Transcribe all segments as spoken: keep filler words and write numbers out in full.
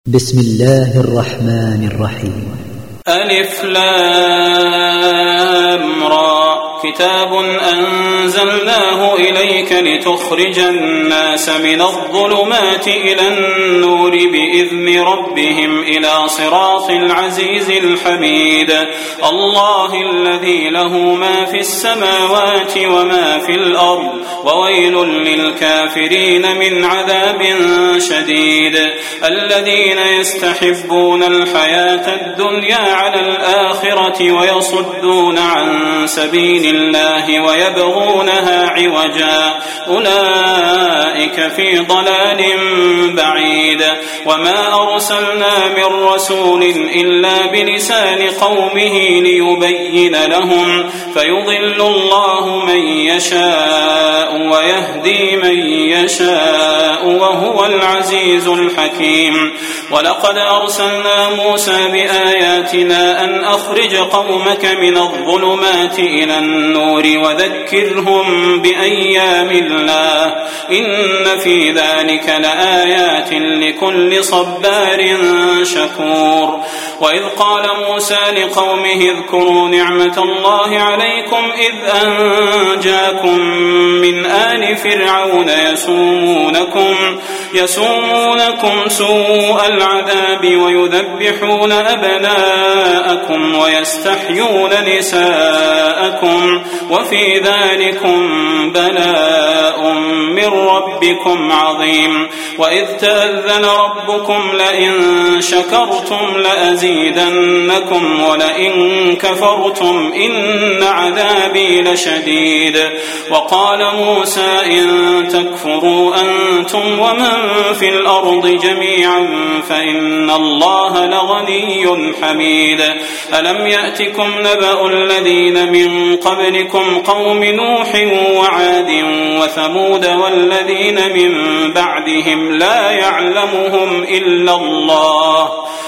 بسم الله الرحمن الرحيم. ألف لام را كتاب أنزلناه إليك لتخرج الناس من الظلمات إلى النور بإذن ربهم إلى صراط العزيز الحميد الله الذي له ما في السماوات وما في الأرض وويل للكافرين من عذاب شديد الذين يستحبون الحياة الدنيا على الآخرة ويصدون عن سبيل الله ويبغونها عوجا أولئك في ضلال بعيد وما أرسلنا من رسول إلا بلسان قومه ليبين لهم فيضل الله من يشاء ويهدي من يشاء وهو العزيز الحكيم ولقد أرسلنا موسى بآياتنا أن أخرج قومك من الظلمات إلى النور وذكرهم بأيام الله إن في ذلك لآيات لكل صبار شكور وإذ قال موسى لقومه اذكروا نعمة الله عليكم إذ أنجاكم من آل فرعون يسومونكم يسومونكم سوء العذاب ويذبحون أبناءكم ويستحيون نساءكم وفي ذلكم بلاء من ربكم عظيم وإذ تأذن ربكم لئن شكرتم لأزيدنكم ولئن كفرتم إن عذابي لشديد وقال موسى إن تكفروا أنتم ومن في الأرض جميعا فإن الله لغني حميد ألم يأتكم نبأ الذين من قبلكم قوم نوح وعاد وثمود والذين من بعدهم لا يعلمهم إلا الله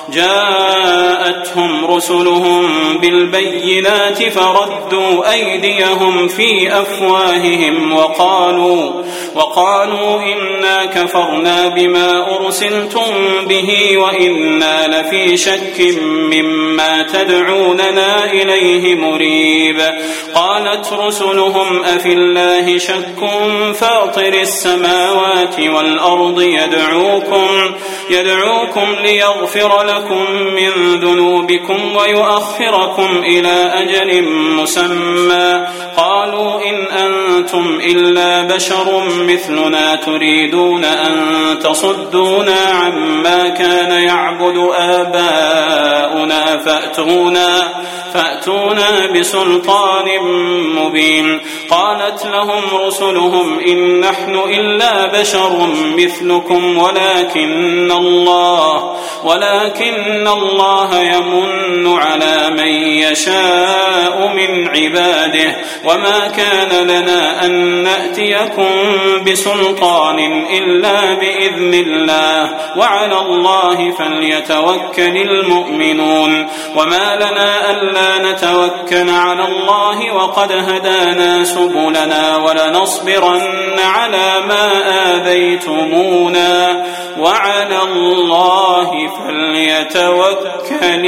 جاءتهم رسلهم بالبينات فردوا أيديهم في أفواههم وقالوا وقالوا إنا كفرنا بما أرسلتم به وإنا لفي شك مما تدعوننا إليه مريب قالت رسلهم أفي الله شك فاطر السماوات والأرض يدعوكم يدعوكم ليغفر لكم من ذنوبكم ويؤخركم إلى أجل مسمى قالوا إن أنتم إلا بشر مثلنا تريدون أن تصدونا عما كان يعبد آباؤنا فأتونا فأتونا بسلطان مبين قالت لهم رسلهم إن نحن إلا بشر مثلكم ولكن الله ولكن الله يمن على من يشاء من عباده وما كان لنا أن نأتيكم بسلطان إلا بإذن الله وعلى الله فليتوكل المؤمنون وما لنا ألا نتوكل على الله وقد هدانا سبلنا ولنصبرن على ما آذيتمونا وعلى الله فليتوكل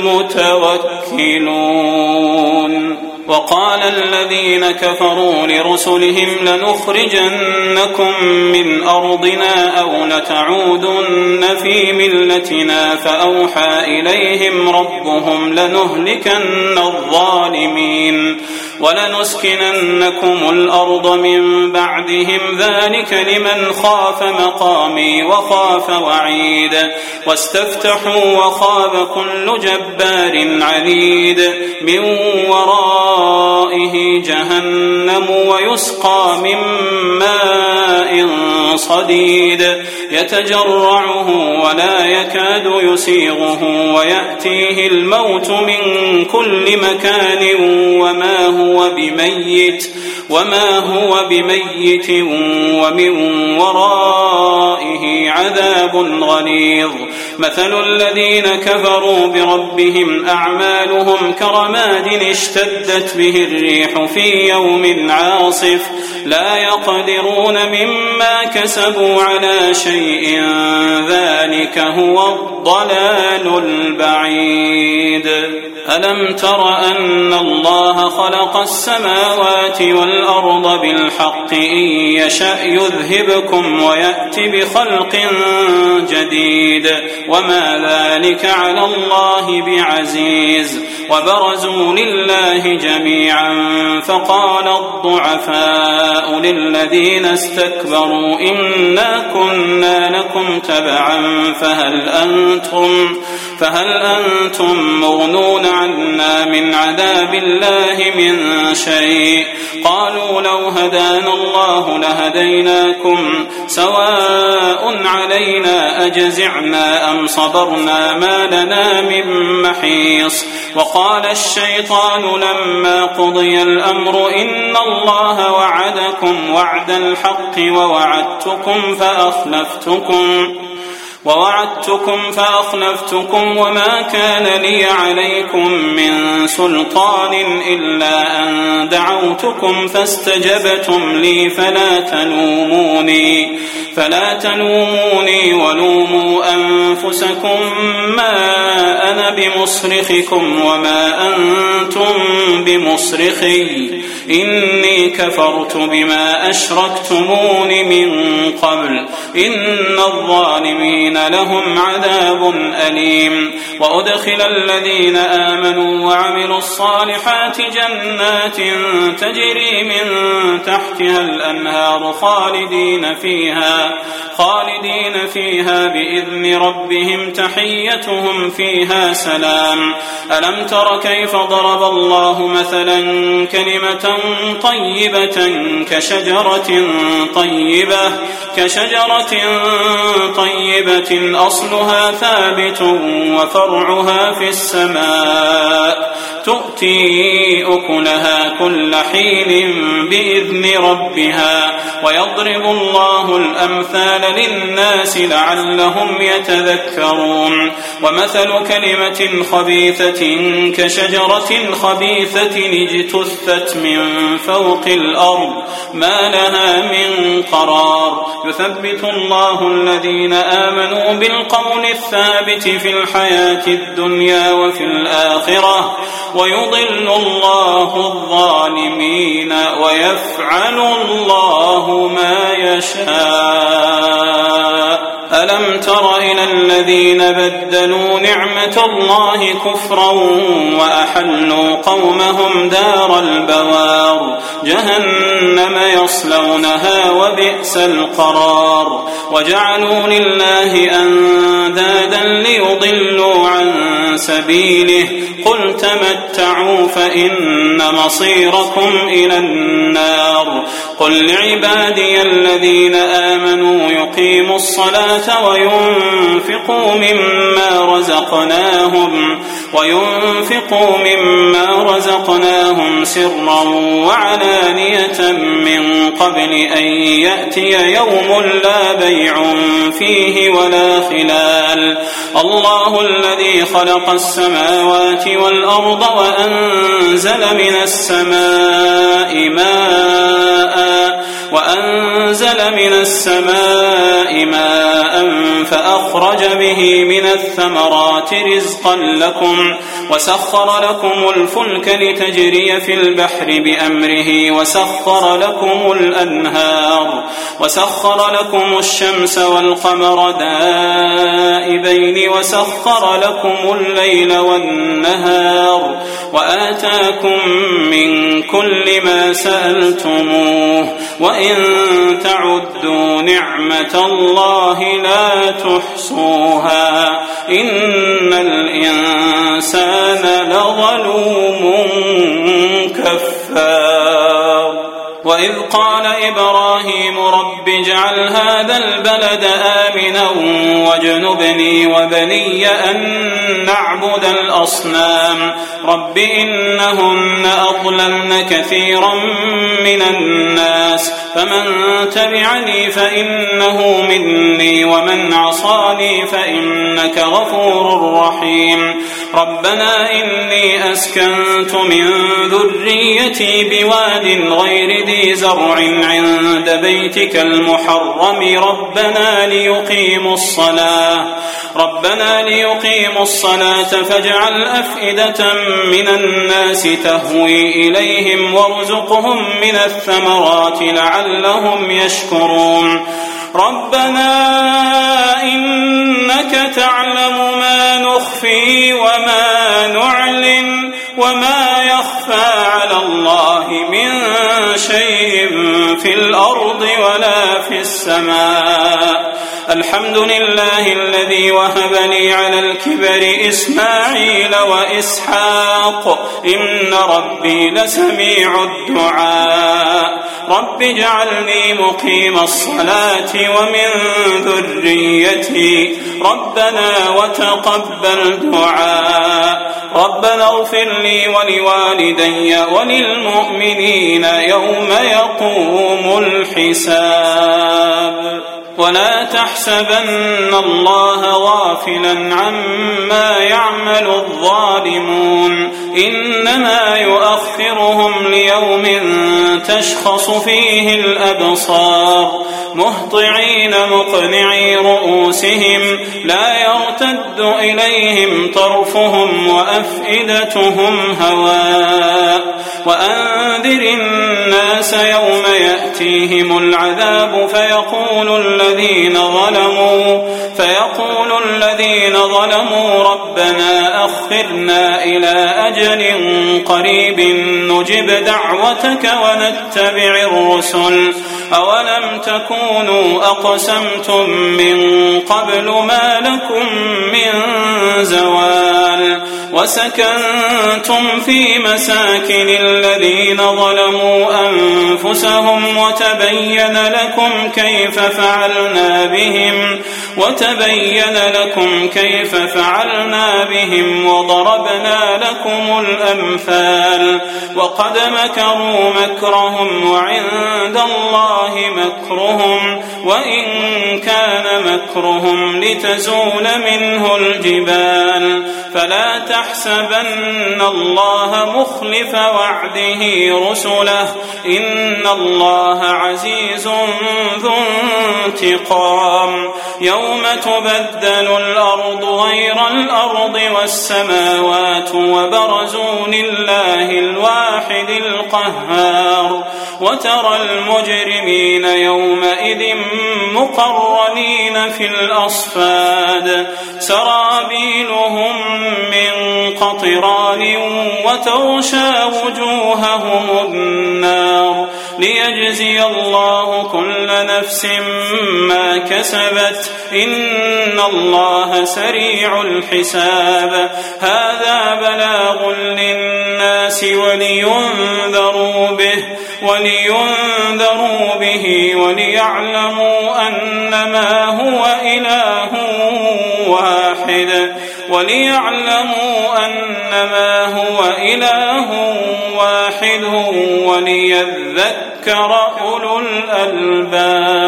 المتوكلون وقال الذين كفروا لرسلهم لنخرجنكم من أرضنا أو لتعودن في ملتنا فأوحى إليهم ربهم لنهلكن الظالمين ولنسكننكم الأرض من بعدهم ذلك لمن خاف مقامي وخاف وعيد واستفتحوا وخاب كل جبار عنيد من ورائه جهنم ويسقى من ماء صديد يتجرعه ولا يكاد يسيغه ويأتيه الموت من كل مكان وما هو بميت وما هو بميت ومن ورائه عذاب غليظ مثل الذين كفروا بربهم أعمالهم كرماد اشتدت به الريح في يوم عاصف لا يقدرون مما كسبوا على شيء ذلك هو الضلال البعيد ألم تر أن الله خلق السماوات والأرض بالحق إن يشأ يذهبكم ويأتي بخلق جديد وما ذلك على الله بعزيز وبرزوا لله جميعا فقال الضعفاء للذين استكبروا إنا كنا لكم تبعا فهل أنتم, فهل أنتم مغنون عنا من عذاب الله من شيء قالوا لو هدانا الله لهديناكم سواء علينا أجزعنا أم صبرنا ما لنا من محيص وقال الشيطان لما قضي الأمر إن الله وعدكم وعد الحق ووعدتكم فأخلفتكم ووعدتكم فأخلفتكم وما كان لي عليكم من سلطان إلا أن دعوتكم فاستجبتم لي فلا تلوموني فلا تلوموني ولوموا أنفسكم ما أنا بمصرخكم وما أنتم بمصرخي إني كفرت بما أشركتمون من قبل إن الظالمين لهم عذاب أليم وأدخل الذين آمنوا وعملوا الصالحات جنات تجري من تحتها الأنهار خالدين فيها خالدين فيها بإذن ربهم تحيتهم فيها سلام ألم تر كيف ضرب الله مثلا كلمة طيبة كشجرة طيبة كشجرة طيبة أصلها ثابت وفرعها في السماء تؤتي أكلها كل حين بإذن ربها ويضرب الله الأمثال للناس لعلهم يتذكرون ومثل كلمة خبيثة كشجرة خبيثة اجتثت من فوق الأرض ما لها من قرار يثبت الله الذين آمنوا بالقول الثابت في الحياة الدنيا وفي الآخرة ويضل الله الظالمين ويفعل الله ما يشاء ألم تر إلى الذين بدلوا نعمة الله كفرا وأحلوا قومهم دار البوار جهنم يصلونها وبئس القرار وجعلوا لله أندادا ليضلوا عن سبيله قل تمتعوا فإن مصيركم إلى النار قل لعبادي الذين آمنوا يقيموا الصلاة وينفقوا مما رزقناهم وينفقوا مما رزقناهم سرا وعلانية من قبل أن يأتي يوم لا بيع فيه ولا خلال الله الذي خلق السماوات والأرض وأنزل من السماء ماء وأنزل من السماء ماء فأخرج به من الثمرات رزقا لكم وسخر لكم الفلك لتجري في البحر بأمره وسخر لكم الأنهار وسخر لكم الشمس والقمر دائبين وسخر لكم الليل والنهار وآتاكم من كل ما سألتموه وإن تعدوا نعمة الله لا تحصوها إن الإنسان لظلوم كفار وإذ قال إبراهيم رب اجعل هذا البلد آمنا واجنبني وبني أن نعبد الأصنام رب إنهن أضللن كثيرا من الناس فمن تبعني فإنه مني ومن عصاني فإنك غفور رحيم ربنا إني أسكنت من ذريتي بواد غير ذي زرع عند بيتك المحرم ربنا ليقيموا الصلاة ربنا ليقيموا الصلاة فاجعل أفئدة من الناس تهوي إليهم وارزقهم من الثمرات لعلهم يشكرون ربنا إنك تعلم ما نخفي وما نعلن وما يخفى على الله من شيء في الأرض ولا في السماء الحمد لله الذي وهب لي على الكبر إسماعيل وإسحاق إن ربي لسميع الدعاء رب اجعلني مقيم الصلاة ومن ذريتي ربنا وتقبل دعاء ربنا اغفر لي ولوالدي وللمؤمنين يوم يقوم الحساب ولا تحسبن الله غافلا عما يعمل الظالمون إنما يؤخرهم ليوم تشخص فيه الأبصار مهطعين مقنعي رؤوسهم لا يرتد إليهم طرفهم وأفئدتهم هواء وأنذر الناس يوم يأتيهم العذاب فيقول الذين ظلموا فيقول الذين ظلموا ربنا أخرنا إلى أجل قريب نجب دعوتك ونتبع الرسل أولم تكونوا أقسمتم من قبل ما لكم من زوال وسكنتم في مساكن الذين ظلموا أنفسهم وتبين لكم كيف فعلنا بهم وتبين لكم كيف فعلنا بهم وضربنا لكم الأمثال وقد مكروا مكرهم وعند الله مكرهم وإن كان مكرهم لتزول منه الجبال فلا تحسبن الله مخلف وعده رسله إن الله عزيز ذو انتقام يوم تبدل الأرض غير الأرض والسماوات وبرزوا لله الواحد القهار وترى المجرمين يومئذ مقرنين في الأصفاد سرابيلهم من قطران وتغشى وجوههم النار ليجزي الله كل نفس ما كسبت إن الله سريع الحساب هذا بلاغ للناس ولينذروا به ولينذروا به وليعلموا أنما هو إله واحد وليعلموا أنما هو إله واحد وليذكر أولو الألباب.